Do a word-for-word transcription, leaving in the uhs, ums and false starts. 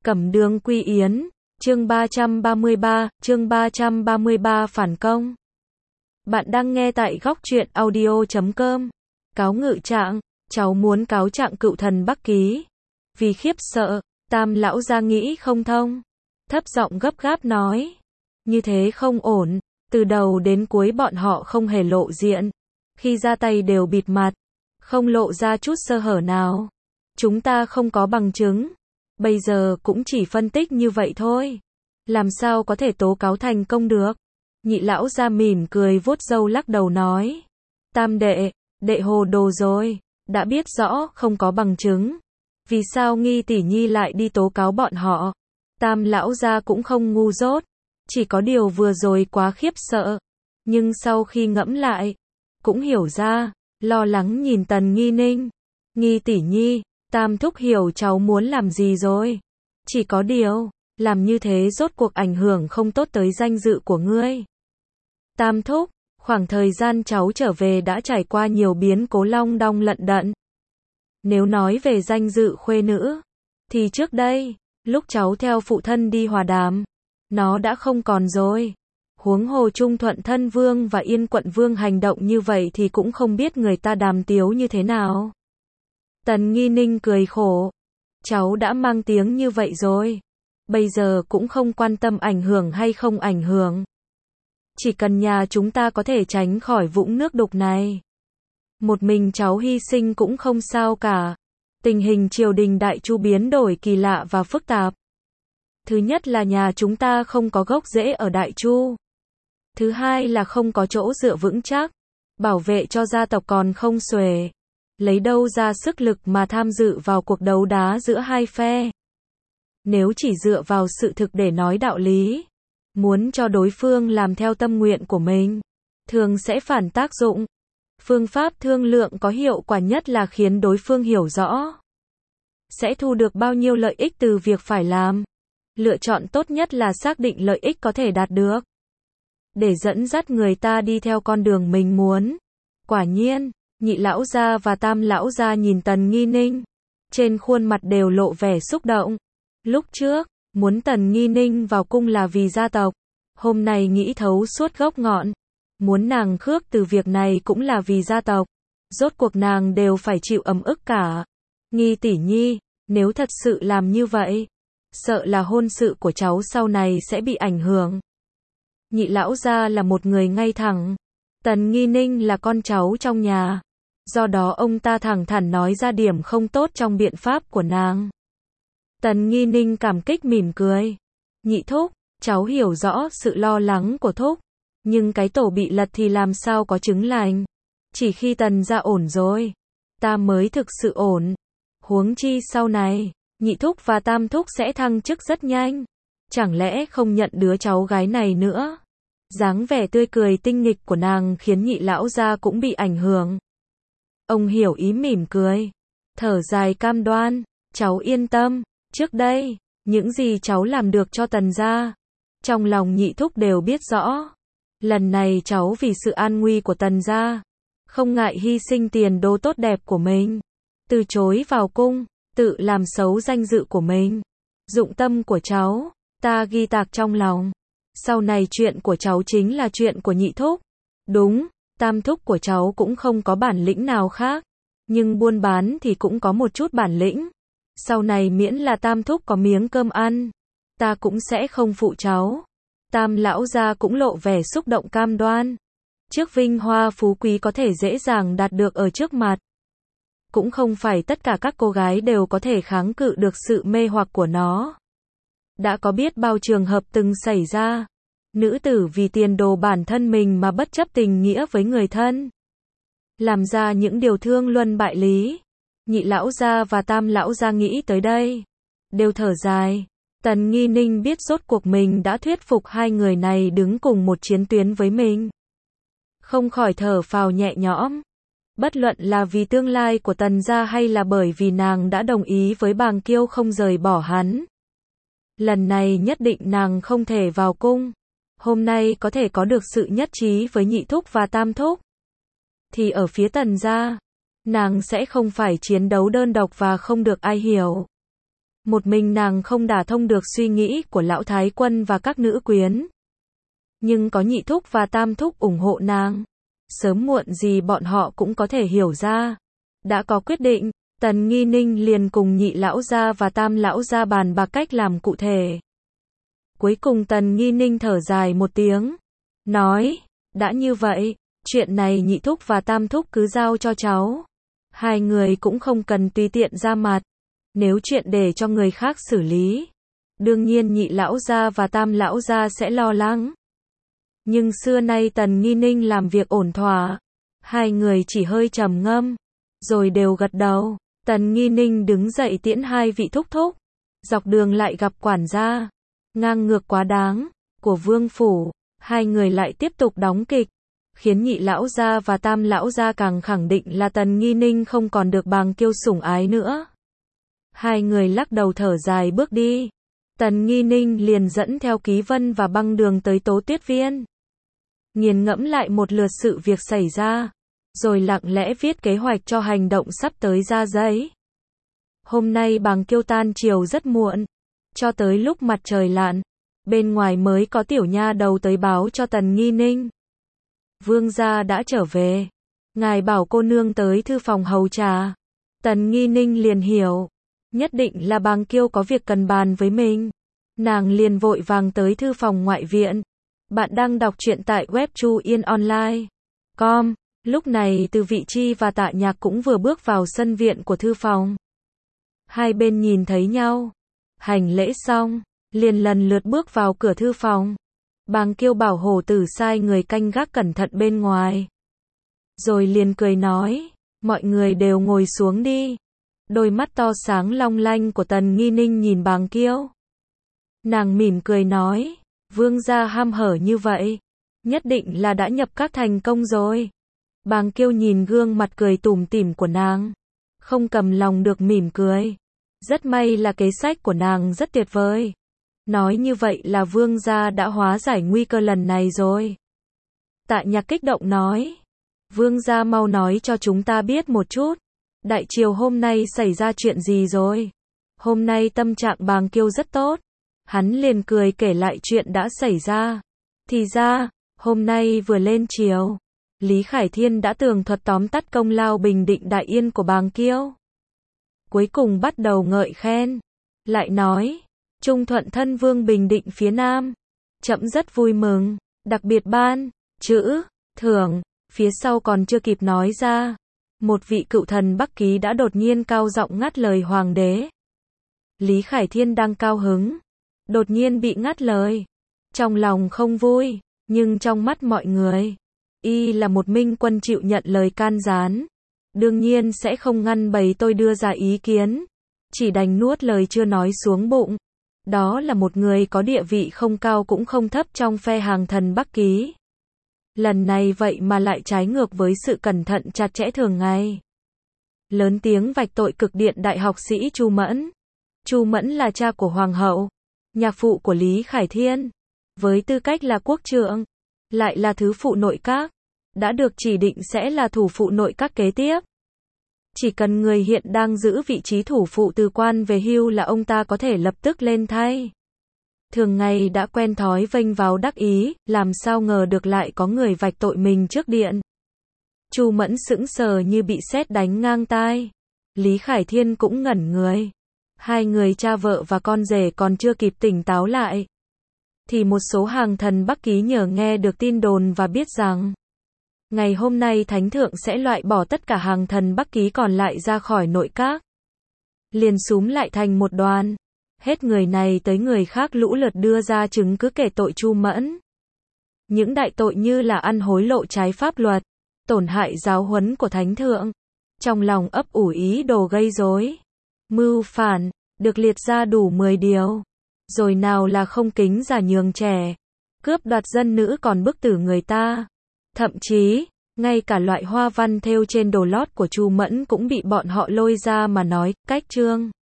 Cẩm Đường Quy Yến, chương ba trăm ba mươi ba, chương ba trăm ba mươi ba phản công. Bạn đang nghe tại góc truyện audio chấm com. Cáo ngự trạng, cháu muốn cáo trạng cựu thần Bắc Ký. Vì khiếp sợ, Tam lão gia nghĩ không thông. Thấp giọng gấp gáp nói. Như thế không ổn, từ đầu đến cuối bọn họ không hề lộ diện. Khi ra tay đều bịt mặt, không lộ ra chút sơ hở nào. Chúng ta không có bằng chứng. Bây giờ cũng chỉ phân tích như vậy thôi. Làm sao có thể tố cáo thành công được? Nhị lão gia mỉm cười vuốt râu lắc đầu nói. Tam đệ, đệ hồ đồ rồi. Đã biết rõ không có bằng chứng. Vì sao Nghi tỷ nhi lại đi tố cáo bọn họ? Tam lão gia cũng không ngu dốt. Chỉ có điều vừa rồi quá khiếp sợ. Nhưng sau khi ngẫm lại, cũng hiểu ra, lo lắng nhìn Tần Nghi Ninh. Nghi tỷ nhi, Tam thúc hiểu cháu muốn làm gì rồi. Chỉ có điều, làm như thế rốt cuộc ảnh hưởng không tốt tới danh dự của ngươi. Tam thúc, khoảng thời gian cháu trở về đã trải qua nhiều biến cố long đong lận đận. Nếu nói về danh dự khuê nữ, thì trước đây, lúc cháu theo phụ thân đi hòa đàm, nó đã không còn rồi. Huống hồ Trung Thuận Thân Vương và Yên Quận Vương hành động như vậy thì cũng không biết người ta đàm tiếu như thế nào. Tần Nghi Ninh cười khổ. Cháu đã mang tiếng như vậy rồi. Bây giờ cũng không quan tâm ảnh hưởng hay không ảnh hưởng. Chỉ cần nhà chúng ta có thể tránh khỏi vũng nước đục này. Một mình cháu hy sinh cũng không sao cả. Tình hình triều đình Đại Chu biến đổi kỳ lạ và phức tạp. Thứ nhất là nhà chúng ta không có gốc rễ ở Đại Chu. Thứ hai là không có chỗ dựa vững chắc. Bảo vệ cho gia tộc còn không xuể. Lấy đâu ra sức lực mà tham dự vào cuộc đấu đá giữa hai phe. Nếu chỉ dựa vào sự thực để nói đạo lý, muốn cho đối phương làm theo tâm nguyện của mình, thường sẽ phản tác dụng. Phương pháp thương lượng có hiệu quả nhất là khiến đối phương hiểu rõ sẽ thu được bao nhiêu lợi ích từ việc phải làm. Lựa chọn tốt nhất là xác định lợi ích có thể đạt được, để dẫn dắt người ta đi theo con đường mình muốn. Quả nhiên, Nhị lão gia và Tam lão gia nhìn Tần Nghi Ninh, trên khuôn mặt đều lộ vẻ xúc động. Lúc trước, muốn Tần Nghi Ninh vào cung là vì gia tộc, hôm nay nghĩ thấu suốt gốc ngọn, muốn nàng khước từ việc này cũng là vì gia tộc. Rốt cuộc nàng đều phải chịu ấm ức cả. Nghi tỷ nhi, nếu thật sự làm như vậy, sợ là hôn sự của cháu sau này sẽ bị ảnh hưởng. Nhị lão gia là một người ngay thẳng. Tần Nghi Ninh là con cháu trong nhà. Do đó ông ta thẳng thắn nói ra điểm không tốt trong biện pháp của nàng. Tần Nghi Ninh cảm kích mỉm cười. Nhị thúc, cháu hiểu rõ sự lo lắng của thúc. Nhưng cái tổ bị lật thì làm sao có chứng lành. Chỉ khi Tần gia ổn rồi, ta mới thực sự ổn. Huống chi sau này, nhị thúc và tam thúc sẽ thăng chức rất nhanh. Chẳng lẽ không nhận đứa cháu gái này nữa? Dáng vẻ tươi cười tinh nghịch của nàng khiến nhị lão gia cũng bị ảnh hưởng. Ông hiểu ý mỉm cười, thở dài cam đoan, cháu yên tâm, trước đây, những gì cháu làm được cho Tần gia, trong lòng nhị thúc đều biết rõ. Lần này cháu vì sự an nguy của Tần gia, không ngại hy sinh tiền đồ tốt đẹp của mình, từ chối vào cung, tự làm xấu danh dự của mình. Dụng tâm của cháu, ta ghi tạc trong lòng. Sau này chuyện của cháu chính là chuyện của nhị thúc. Đúng, tam thúc của cháu cũng không có bản lĩnh nào khác, nhưng buôn bán thì cũng có một chút bản lĩnh. Sau này miễn là tam thúc có miếng cơm ăn, ta cũng sẽ không phụ cháu. Tam lão gia cũng lộ vẻ xúc động cam đoan. Trước vinh hoa phú quý có thể dễ dàng đạt được ở trước mặt, cũng không phải tất cả các cô gái đều có thể kháng cự được sự mê hoặc của nó. Đã có biết bao trường hợp từng xảy ra. Nữ tử vì tiền đồ bản thân mình mà bất chấp tình nghĩa với người thân, làm ra những điều thương luân bại lý. Nhị lão gia và Tam lão gia nghĩ tới đây, đều thở dài. Tần Nghi Ninh biết rốt cuộc mình đã thuyết phục hai người này đứng cùng một chiến tuyến với mình, không khỏi thở phào nhẹ nhõm. Bất luận là vì tương lai của Tần gia hay là bởi vì nàng đã đồng ý với Bàng Kiêu không rời bỏ hắn, lần này nhất định nàng không thể vào cung. Hôm nay có thể có được sự nhất trí với nhị thúc và tam thúc, thì ở phía Tần gia, nàng sẽ không phải chiến đấu đơn độc và không được ai hiểu. Một mình nàng không đả thông được suy nghĩ của lão thái quân và các nữ quyến. Nhưng có nhị thúc và tam thúc ủng hộ nàng. Sớm muộn gì bọn họ cũng có thể hiểu ra. Đã có quyết định, Tần Nghi Ninh liền cùng nhị lão gia và tam lão gia bàn bạc cách làm cụ thể. Cuối cùng Tần Nghi Ninh thở dài một tiếng. Nói, đã như vậy, chuyện này nhị thúc và tam thúc cứ giao cho cháu. Hai người cũng không cần tùy tiện ra mặt. Nếu chuyện để cho người khác xử lý, đương nhiên nhị lão gia và tam lão gia sẽ lo lắng. Nhưng xưa nay Tần Nghi Ninh làm việc ổn thỏa. Hai người chỉ hơi trầm ngâm, rồi đều gật đầu. Tần Nghi Ninh đứng dậy tiễn hai vị thúc thúc. Dọc đường lại gặp quản gia. Ngang ngược quá đáng, của vương phủ. Hai người lại tiếp tục đóng kịch. Khiến nhị lão gia và tam lão gia càng khẳng định là Tần Nghi Ninh không còn được Bàng Kiêu sủng ái nữa. Hai người lắc đầu thở dài bước đi. Tần Nghi Ninh liền dẫn theo Ký Vân và Băng Đường tới Tố Tuyết Viên. Nghiền ngẫm lại một lượt sự việc xảy ra, rồi lặng lẽ viết kế hoạch cho hành động sắp tới ra giấy. Hôm nay Bàng Kiêu tan chiều rất muộn, cho tới lúc mặt trời lặn, bên ngoài mới có tiểu nha đầu tới báo cho Tần Nghi Ninh. Vương gia đã trở về, ngài bảo cô nương tới thư phòng hầu trà. Tần Nghi Ninh liền hiểu, nhất định là Bàng Kiêu có việc cần bàn với mình. Nàng liền vội vàng tới thư phòng ngoại viện. Bạn đang đọc truyện tại web chu yên online chấm com. Lúc này Từ Vị Chi và Tạ Nhạc cũng vừa bước vào sân viện của thư phòng. Hai bên nhìn thấy nhau, hành lễ xong, liền lần lượt bước vào cửa thư phòng. Bàng Kiêu bảo hổ tử sai người canh gác cẩn thận bên ngoài. Rồi liền cười nói, mọi người đều ngồi xuống đi. Đôi mắt to sáng long lanh của Tần Nghi Ninh nhìn Bàng Kiêu. Nàng mỉm cười nói, vương gia ham hở như vậy, nhất định là đã nhập các thành công rồi. Bàng Kiêu nhìn gương mặt cười tủm tỉm của nàng, không cầm lòng được mỉm cười. Rất may là kế sách của nàng rất tuyệt vời. Nói như vậy là vương gia đã hóa giải nguy cơ lần này rồi. Tạ Nhạc kích động nói, vương gia mau nói cho chúng ta biết một chút. Đại triều hôm nay xảy ra chuyện gì rồi? Hôm nay tâm trạng Bàng Kiêu rất tốt. Hắn liền cười kể lại chuyện đã xảy ra. Thì ra, hôm nay vừa lên triều, Lý Khải Thiên đã tường thuật tóm tắt công lao bình định đại yên của Bàng Kiêu. Cuối cùng bắt đầu ngợi khen. Lại nói, Trung Thuận thân vương bình định phía Nam. Trẫm rất vui mừng, đặc biệt ban chữ thưởng. Phía sau còn chưa kịp nói ra, một vị cựu thần Bắc Ký đã đột nhiên cao giọng ngắt lời hoàng đế. Lý Khải Thiên đang cao hứng, đột nhiên bị ngắt lời. Trong lòng không vui, nhưng trong mắt mọi người, y là một minh quân chịu nhận lời can gián. Đương nhiên sẽ không ngăn bầy tôi đưa ra ý kiến. Chỉ đành nuốt lời chưa nói xuống bụng. Đó là một người có địa vị không cao cũng không thấp trong phe hàng thần Bắc Ký. Lần này vậy mà lại trái ngược với sự cẩn thận chặt chẽ thường ngày. Lớn tiếng vạch tội cực điện đại học sĩ Chu Mẫn. Chu Mẫn là cha của hoàng hậu, nhạc phụ của Lý Khải Thiên, với tư cách là quốc trượng, lại là thứ phụ nội các, đã được chỉ định sẽ là thủ phụ nội các kế tiếp. Chỉ cần người hiện đang giữ vị trí thủ phụ từ quan về hưu là ông ta có thể lập tức lên thay. Thường ngày đã quen thói vênh váo đắc ý, làm sao ngờ được lại có người vạch tội mình trước điện. Chu Mẫn sững sờ như bị sét đánh ngang tai. Lý Khải Thiên cũng ngẩn người. Hai người cha vợ và con rể còn chưa kịp tỉnh táo lại, thì một số hàng thần Bắc Ký nhờ nghe được tin đồn và biết rằng ngày hôm nay Thánh Thượng sẽ loại bỏ tất cả hàng thần Bắc Ký còn lại ra khỏi nội các. Liền xúm lại thành một đoàn. Hết người này tới người khác lũ lượt đưa ra chứng cứ kể tội Chu Mẫn. Những đại tội như là ăn hối lộ trái pháp luật, tổn hại giáo huấn của Thánh Thượng, trong lòng ấp ủ ý đồ gây rối, mưu phản, được liệt ra đủ mười điều. Rồi nào là không kính già nhường trẻ, cướp đoạt dân nữ còn bức tử người ta. Thậm chí, ngay cả loại hoa văn thêu trên đồ lót của Chu Mẫn cũng bị bọn họ lôi ra mà nói, cách chương.